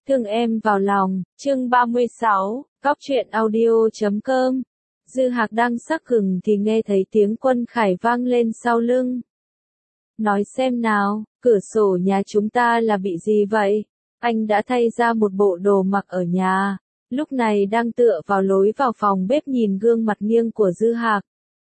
Thương em vào lòng, chương 36, Cóc truyện audio.com. Dư Hạc đang sắc gừng thì nghe thấy tiếng Quân Khải vang lên sau lưng. Nói xem nào, cửa sổ nhà chúng ta là bị gì vậy? Anh đã thay ra một bộ đồ mặc ở nhà, lúc này đang tựa vào lối vào phòng bếp nhìn gương mặt nghiêng của Dư Hạc.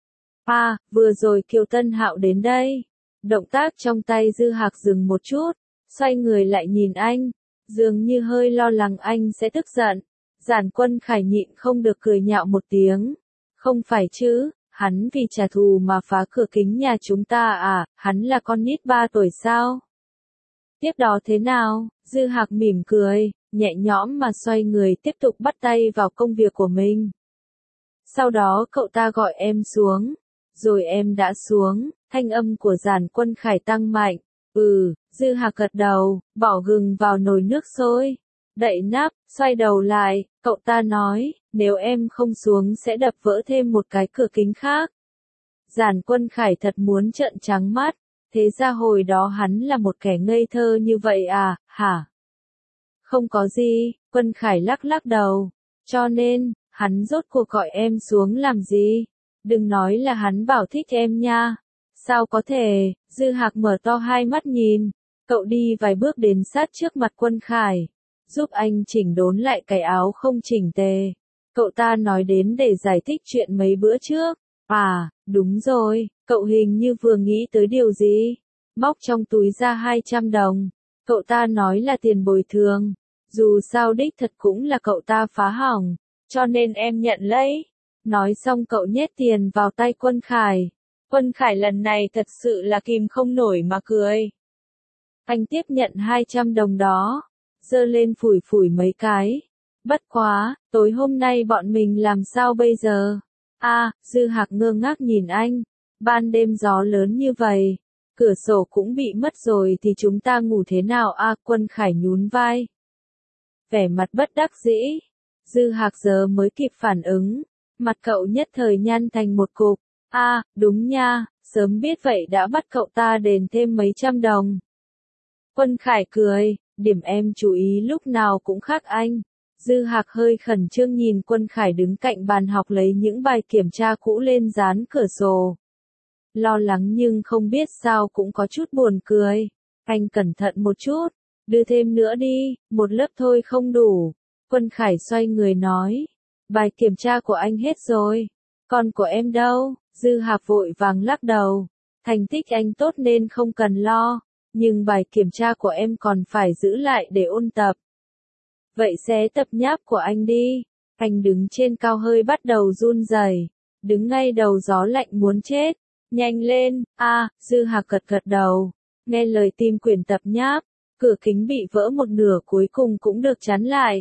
Vừa rồi Kiều Tân Hạo đến đây. Động tác trong tay Dư Hạc dừng một chút, xoay người lại nhìn anh, dường như hơi lo lắng anh sẽ tức giận. Giản Quân Khải nhịn không được cười nhạo một tiếng. Không phải chứ, hắn vì trả thù mà phá cửa kính nhà chúng ta à, hắn là con nít 3 tuổi sao? Tiếp đó thế nào? Dư Hạc mỉm cười, nhẹ nhõm mà xoay người tiếp tục bắt tay vào công việc của mình. Sau đó cậu ta gọi em xuống. Rồi em đã xuống, thanh âm của Giản Quân Khải tăng mạnh. Dư Hạc gật đầu, bỏ gừng vào nồi nước sôi. Đậy nắp, xoay đầu lại, cậu ta nói, nếu em không xuống sẽ đập vỡ thêm một cái cửa kính khác. Giản Quân Khải thật muốn trợn trắng mắt, thế ra hồi đó hắn là một kẻ ngây thơ như vậy à, hả? Không có gì, Quân Khải lắc lắc đầu, cho nên, hắn rốt cuộc gọi em xuống làm gì? Đừng nói là hắn bảo thích em nha. Sao có thể? Dư Hạc mở to hai mắt nhìn. Cậu đi vài bước đến sát trước mặt Quân Khải, giúp anh chỉnh đốn lại cái áo không chỉnh tề. Cậu ta nói đến để giải thích chuyện mấy bữa trước. Đúng rồi, cậu hình như vừa nghĩ tới điều gì. Móc trong túi ra 200 đồng. Cậu ta nói là tiền bồi thường. Dù sao đích thật cũng là cậu ta phá hỏng, cho nên em nhận lấy. Nói xong cậu nhét tiền vào tay Quân Khải. Quân Khải lần này thật sự là kìm không nổi mà cười. Anh tiếp nhận 200 đồng đó, giơ lên phủi phủi mấy cái. Bất quá, tối hôm nay bọn mình làm sao bây giờ? Dư Hạc ngơ ngác nhìn anh. Ban đêm gió lớn như vậy, cửa sổ cũng bị mất rồi thì chúng ta ngủ thế nào? Quân Khải nhún vai, vẻ mặt bất đắc dĩ. Dư Hạc giờ mới kịp phản ứng, mặt cậu nhất thời nhăn thành một cục. Đúng nha, sớm biết vậy đã bắt cậu ta đền thêm mấy trăm đồng. Quân Khải cười, điểm em chú ý lúc nào cũng khác anh. Dư Hạc hơi khẩn trương nhìn Quân Khải đứng cạnh bàn học lấy những bài kiểm tra cũ lên dán cửa sổ. Lo lắng nhưng không biết sao cũng có chút buồn cười. Anh cẩn thận một chút, đưa thêm nữa đi, một lớp thôi không đủ. Quân Khải xoay người nói, bài kiểm tra của anh hết rồi, còn của em đâu? Dư Hạc vội vàng lắc đầu, thành tích anh tốt nên không cần lo, nhưng bài kiểm tra của em còn phải giữ lại để ôn tập. Vậy xé tập nháp của anh đi. Anh đứng trên cao hơi bắt đầu run rẩy, đứng ngay đầu gió lạnh muốn chết. Nhanh lên, Dư Hạc gật gật đầu, nghe lời tìm quyển tập nháp, cửa kính bị vỡ một nửa cuối cùng cũng được chắn lại.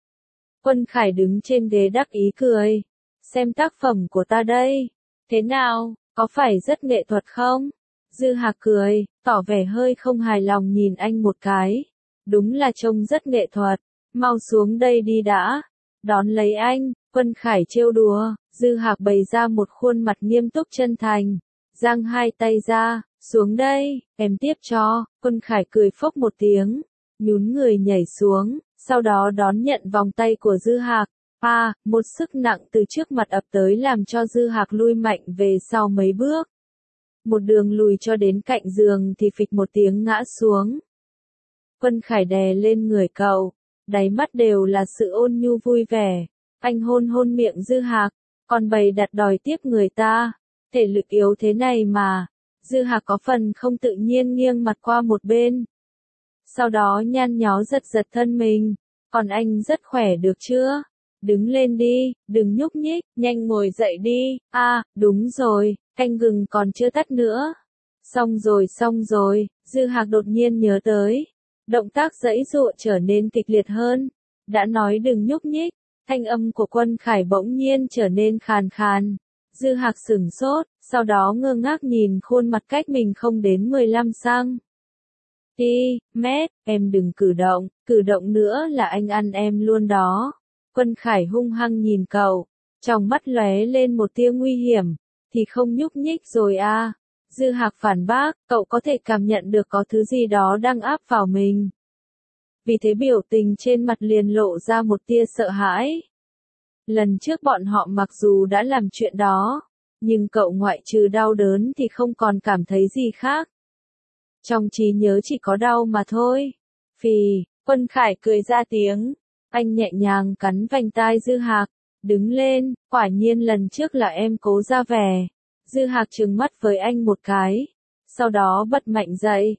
Quân Khải đứng trên ghế đắc ý cười, xem tác phẩm của ta đây. Thế nào, có phải rất nghệ thuật không? Dư Hạc cười, tỏ vẻ hơi không hài lòng nhìn anh một cái. Đúng là trông rất nghệ thuật, mau xuống đây đi đã. Đón lấy anh, Quân Khải trêu đùa. Dư Hạc bày ra một khuôn mặt nghiêm túc chân thành, giang hai tay ra, xuống đây, em tiếp cho. Quân Khải cười phốc một tiếng, nhún người nhảy xuống, sau đó đón nhận vòng tay của Dư Hạc. Một sức nặng từ trước mặt ập tới làm cho Dư Hạc lui mạnh về sau mấy bước. Một đường lùi cho đến cạnh giường thì phịch một tiếng ngã xuống. Quân Khải đè lên người cậu, đáy mắt đều là sự ôn nhu vui vẻ. Anh hôn hôn miệng Dư Hạc, còn bày đặt đòi tiếp người ta. Thể lực yếu thế này mà. Dư Hạc có phần không tự nhiên nghiêng mặt qua một bên. Sau đó nhăn nhó giật giật thân mình. Còn anh rất khỏe được chưa? Đứng lên đi, đừng nhúc nhích, nhanh ngồi dậy đi. Đúng rồi, canh gừng còn chưa tắt nữa. Xong rồi, Dư Hạc đột nhiên nhớ tới. Động tác giãy giụa trở nên kịch liệt hơn. Đã nói đừng nhúc nhích, thanh âm của Quân Khải bỗng nhiên trở nên khàn khàn. Dư Hạc sửng sốt, sau đó ngơ ngác nhìn khuôn mặt cách mình không đến 15 cm, em đừng cử động nữa là anh ăn em luôn đó. Quân Khải hung hăng nhìn cậu, trong mắt lóe lên một tia nguy hiểm, thì không nhúc nhích rồi à? Dư Hạc phản bác, cậu có thể cảm nhận được có thứ gì đó đang áp vào mình. vì thế biểu tình trên mặt liền lộ ra một tia sợ hãi. Lần trước bọn họ mặc dù đã làm chuyện đó, nhưng cậu ngoại trừ đau đớn thì không còn cảm thấy gì khác. Trong trí nhớ chỉ có đau mà thôi. Phì, Quân Khải cười ra tiếng, anh nhẹ nhàng cắn vành tai Dư Hạc, đứng lên, quả nhiên lần trước là em cố ra vẻ. Dư Hạc trừng mắt với anh một cái, sau đó bật mạnh dậy.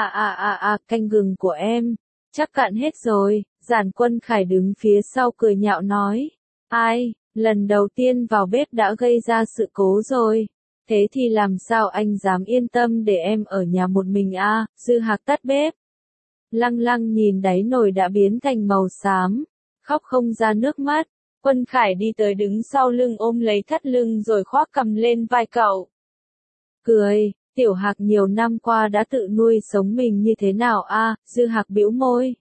Canh gừng của em, chắc cạn hết rồi. Giản Quân Khải đứng phía sau cười nhạo nói. Ai, lần đầu tiên vào bếp đã gây ra sự cố rồi. Thế thì làm sao anh dám yên tâm để em ở nhà một mình à? Dư Hạc tắt bếp. Lăng lăng nhìn đáy nồi đã biến thành màu xám, khóc không ra nước mắt. Quân Khải đi tới đứng sau lưng ôm lấy thắt lưng rồi khoác cầm lên vai cậu. Cười, Tiểu Hạc nhiều năm qua đã tự nuôi sống mình như thế nào à? Dư Hạc bĩu môi.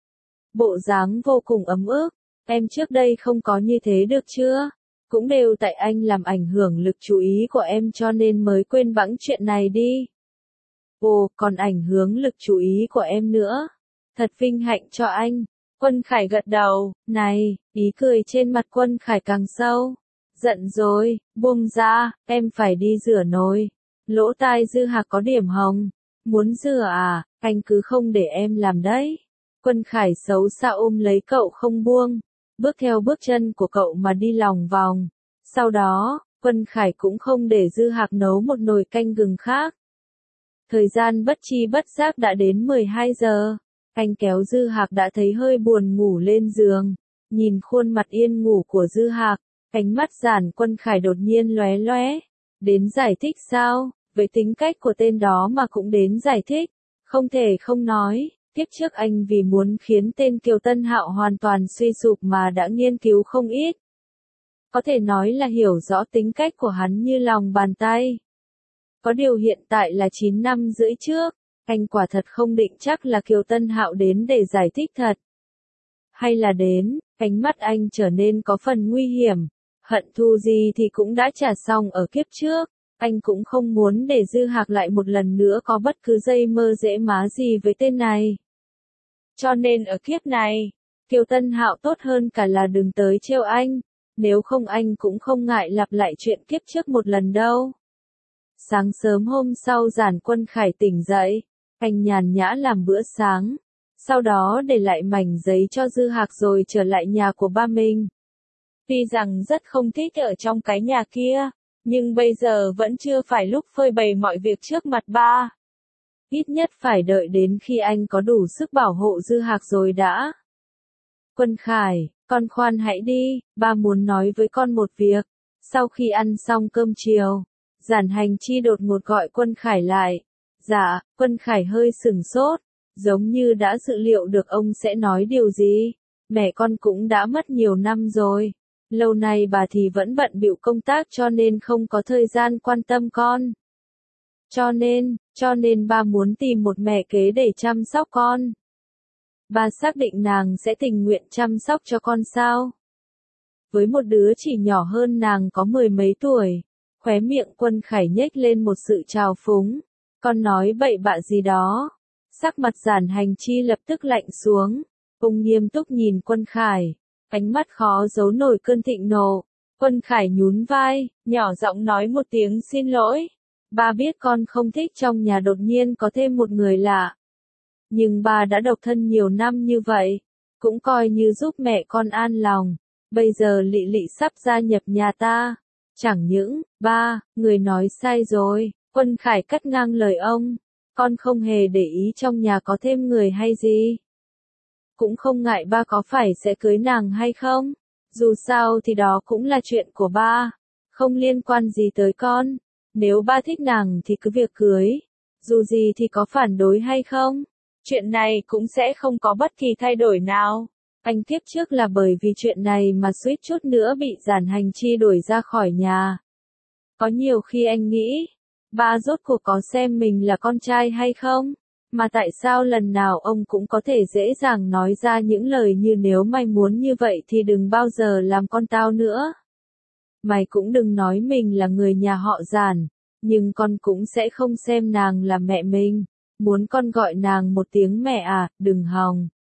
Bộ dáng vô cùng ấm ức, em trước đây không có như thế được chưa? Cũng đều tại anh làm ảnh hưởng lực chú ý của em cho nên mới quên bẵng chuyện này đi. Ồ, còn ảnh hưởng lực chú ý của em nữa. Thật vinh hạnh cho anh. Quân Khải gật đầu, này, ý cười trên mặt Quân Khải càng sâu. Giận rồi, buông ra, em phải đi rửa nồi. Lỗ tai Dư Hạc có điểm hồng. Muốn rửa à, anh cứ không để em làm đấy. Quân Khải xấu xa ôm lấy cậu không buông, bước theo bước chân của cậu mà đi lòng vòng. Sau đó, Quân Khải cũng không để Dư Hạc nấu một nồi canh gừng khác. Thời gian bất chi bất giác đã đến 12 giờ. Anh kéo Dư Hạc đã thấy hơi buồn ngủ lên giường. Nhìn khuôn mặt yên ngủ của Dư Hạc, ánh mắt Giản Quân Khải đột nhiên lóe lóe. Đến giải thích sao? Với tính cách của tên đó mà cũng đến giải thích. Không thể không nói, kiếp trước anh vì muốn khiến tên Kiều Tân Hạo hoàn toàn suy sụp mà đã nghiên cứu không ít. Có thể nói là hiểu rõ tính cách của hắn như lòng bàn tay. Có điều hiện tại là 9 năm rưỡi trước, anh quả thật không định chắc là Kiều Tân Hạo đến để giải thích thật. Hay là đến, ánh mắt anh trở nên có phần nguy hiểm, hận thù gì thì cũng đã trả xong ở kiếp trước, anh cũng không muốn để Dư Hạc lại một lần nữa có bất cứ dây mơ dễ má gì với tên này. Cho nên ở kiếp này, Kiều Tân Hạo tốt hơn cả là đừng tới trêu anh, nếu không anh cũng không ngại lặp lại chuyện kiếp trước một lần đâu. Sáng sớm hôm sau Giản Quân Khải tỉnh dậy, anh nhàn nhã làm bữa sáng, sau đó để lại mảnh giấy cho Dư Hạc rồi trở lại nhà của ba mình. Tuy rằng rất không thích ở trong cái nhà kia, nhưng bây giờ vẫn chưa phải lúc phơi bày mọi việc trước mặt ba. Ít nhất phải đợi đến khi anh có đủ sức bảo hộ Dư Hạc rồi đã. Quân Khải, con khoan hãy đi, ba muốn nói với con một việc. Sau khi ăn xong cơm chiều, Giản Hành Chi đột ngột gọi Quân Khải lại. Dạ, Quân Khải hơi sửng sốt, giống như đã dự liệu được ông sẽ nói điều gì. Mẹ con cũng đã mất nhiều năm rồi. Lâu nay bà thì vẫn bận bịu công tác cho nên không có thời gian quan tâm con. Cho nên ba muốn tìm một mẹ kế để chăm sóc con. Ba xác định nàng sẽ tình nguyện chăm sóc cho con sao? Với một đứa chỉ nhỏ hơn nàng có 10 mấy tuổi, khóe miệng Quân Khải nhếch lên một sự trào phúng. Con nói bậy bạ gì đó. Sắc mặt Giản Hành Chi lập tức lạnh xuống. Ông nghiêm túc nhìn Quân Khải, ánh mắt khó giấu nổi cơn thịnh nộ. Quân Khải nhún vai, nhỏ giọng nói một tiếng xin lỗi. Ba biết con không thích trong nhà đột nhiên có thêm một người lạ. Nhưng ba đã độc thân nhiều năm như vậy, cũng coi như giúp mẹ con an lòng. Bây giờ Lị Lị sắp gia nhập nhà ta. Chẳng những, ba, người nói sai rồi. Quân Khải cắt ngang lời ông. Con không hề để ý trong nhà có thêm người hay gì. Cũng không ngại ba có phải sẽ cưới nàng hay không. Dù sao thì đó cũng là chuyện của ba. Không liên quan gì tới con. Nếu ba thích nàng thì cứ việc cưới. Dù gì thì có phản đối hay không. Chuyện này cũng sẽ không có bất kỳ thay đổi nào. Anh kiếp trước là bởi vì chuyện này mà suýt chút nữa bị Giản Hành Chi đuổi ra khỏi nhà. Có nhiều khi anh nghĩ, ba rốt cuộc có xem mình là con trai hay không? Mà tại sao lần nào ông cũng có thể dễ dàng nói ra những lời như nếu mày muốn như vậy thì đừng bao giờ làm con tao nữa. Mày cũng đừng nói mình là người nhà họ Giản, nhưng con cũng sẽ không xem nàng là mẹ mình. Muốn con gọi nàng một tiếng mẹ à, đừng hòng.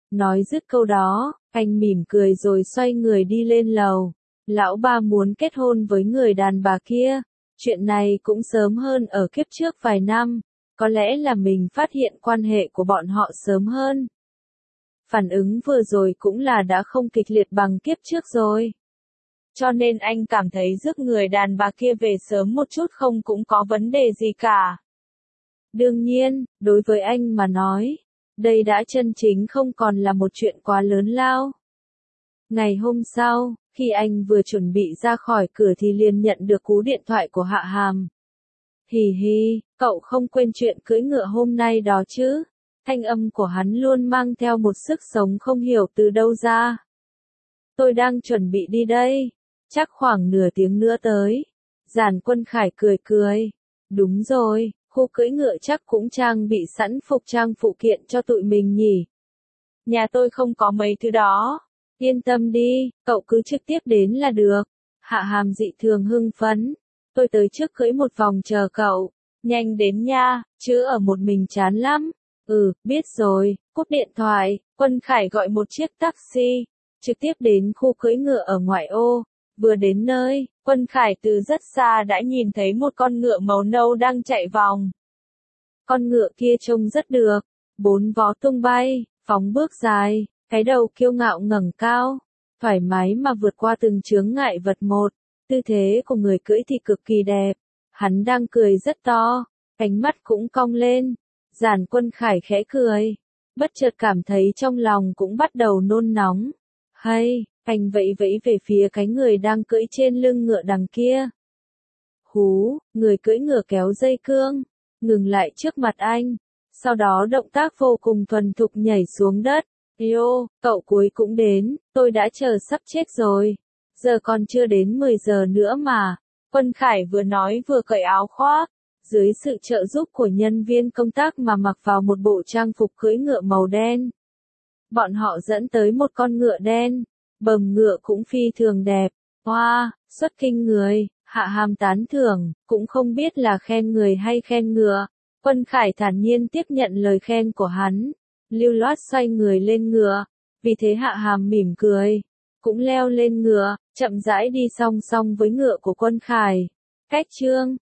Nói dứt câu đó, anh mỉm cười rồi xoay người đi lên lầu. Lão ba muốn kết hôn với người đàn bà kia. Chuyện này cũng sớm hơn ở kiếp trước vài năm. Có lẽ là mình phát hiện quan hệ của bọn họ sớm hơn. Phản ứng vừa rồi cũng là đã không kịch liệt bằng kiếp trước rồi. Cho nên anh cảm thấy rước người đàn bà kia về sớm một chút không cũng có vấn đề gì cả. Đương nhiên, đối với anh mà nói, đây đã chân chính không còn là một chuyện quá lớn lao. Ngày hôm sau, khi anh vừa chuẩn bị ra khỏi cửa thì liền nhận được cú điện thoại của Hạ Hàm. Hì hì, cậu không quên chuyện cưỡi ngựa hôm nay đó chứ? Thanh âm của hắn luôn mang theo một sức sống không hiểu từ đâu ra. Tôi đang chuẩn bị đi đây. Chắc khoảng nửa tiếng nữa tới. Giản Quân Khải cười cười. Đúng rồi, khu cưỡi ngựa chắc cũng trang bị sẵn phục trang phụ kiện cho tụi mình nhỉ. Nhà tôi không có mấy thứ đó. Yên tâm đi, cậu cứ trực tiếp đến là được. Hạ Hàm dị thường hưng phấn. Tôi tới trước cưỡi một vòng chờ cậu. Nhanh đến nha, chứ ở một mình chán lắm. Biết rồi, cúp điện thoại, Quân Khải gọi một chiếc taxi. Trực tiếp đến khu cưỡi ngựa ở ngoại ô. Vừa đến nơi, Quân Khải từ rất xa đã nhìn thấy một con ngựa màu nâu đang chạy vòng. Con ngựa kia trông rất được, 4 vó tung bay, phóng bước dài, cái đầu kiêu ngạo ngẩng cao, thoải mái mà vượt qua từng chướng ngại vật một, tư thế của người cưỡi thì cực kỳ đẹp. Hắn đang cười rất to, cánh mắt cũng cong lên. Giản Quân Khải khẽ cười, bất chợt cảm thấy trong lòng cũng bắt đầu nôn nóng. Hay, anh vẫy vẫy về phía cái người đang cưỡi trên lưng ngựa đằng kia. Hú, người cưỡi ngựa kéo dây cương, ngừng lại trước mặt anh. Sau đó động tác vô cùng thuần thục nhảy xuống đất. Yo, cậu cuối cũng đến, tôi đã chờ sắp chết rồi. Giờ còn chưa đến 10 giờ nữa mà. Quân Khải vừa nói vừa cởi áo khoác. Dưới sự trợ giúp của nhân viên công tác mà mặc vào một bộ trang phục cưỡi ngựa màu đen. Bọn họ dẫn tới một con ngựa đen. Bờm ngựa cũng phi thường đẹp. Hoa, xuất kinh người. Hạ Hàm tán thưởng, cũng không biết là khen người hay khen ngựa. Quân Khải thản nhiên tiếp nhận lời khen của hắn. Lưu loát xoay người lên ngựa. Vì thế Hạ Hàm mỉm cười. Cũng leo lên ngựa, chậm rãi đi song song với ngựa của Quân Khải. Cách chương